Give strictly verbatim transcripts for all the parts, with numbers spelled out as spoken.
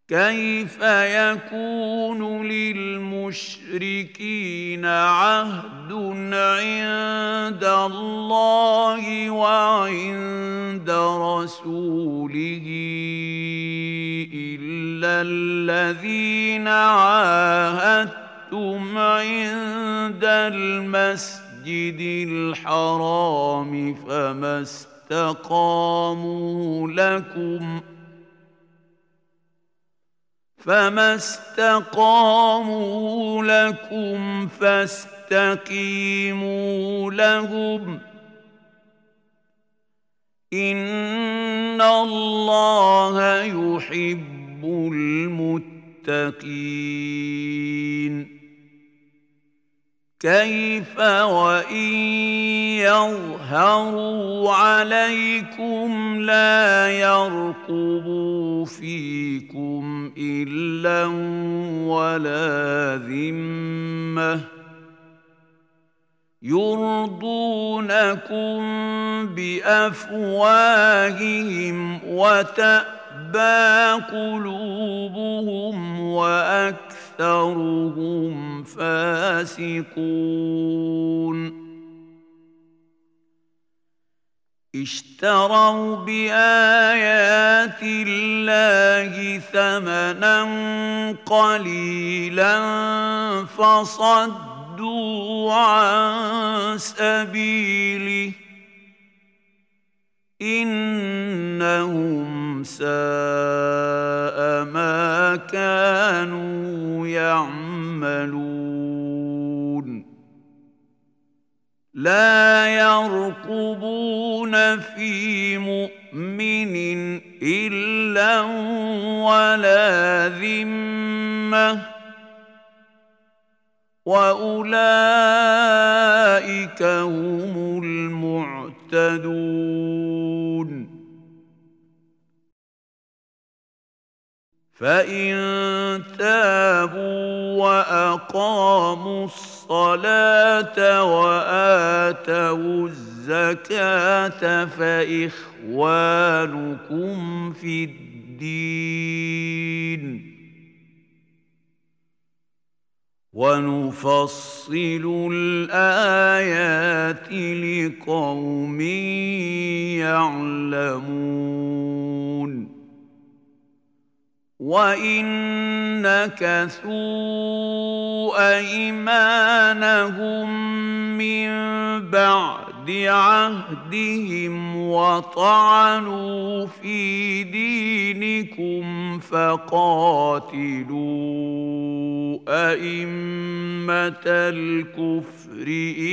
كيف يكون للمشركين عهد عند الله وعند رسوله إلا الذين عاهدتم عند المسجد الحرام فما استقاموا لكم فما استقاموا لكم فاستقيموا لهم إن الله يحب المتقين كيف وإن يظهروا عليكم لا يرقبوا فيكم إلا ولا ذمة يرضونكم بأفواههم وتأبى قلوبهم وأكثرهم فاسقون اشتروا بآيات الله ثمنا قليلا فصدوا عن سبيله إنهم ساء ما كانوا يعملون لا يرقبون في مؤمن إلا ولا ذمة وأولئك هم المعتدون فإن تابوا وأقاموا الصلاة وآتوا الزكاة فإخوانكم في الدين ونفصل الآيات لقوم يعلمون وإن نكثوا أيمانهم من بعد عهدهم وطعنوا في دينكم فقاتلوا أئمة الكفر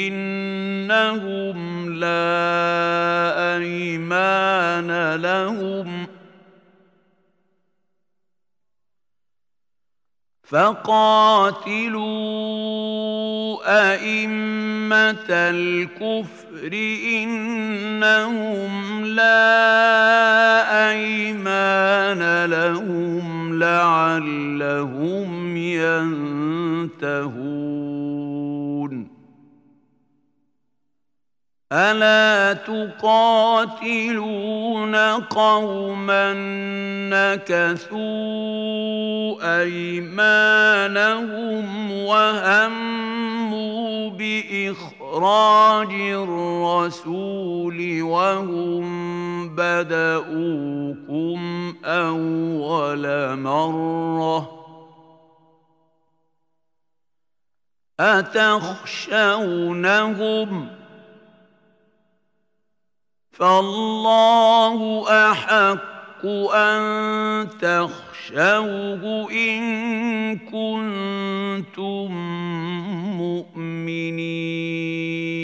إنهم لا أيمان لهم فقاتلوا أئمة الكفر إنهم لا أيمان لهم لعلهم ينتهون ألا تقاتلون قوما نكثوا أيمانهم وهموا بإخراج الرسول وهم بدؤوكم أول مرة أتخشونهم فالله أحق أن تخشوه إن كنتم مؤمنين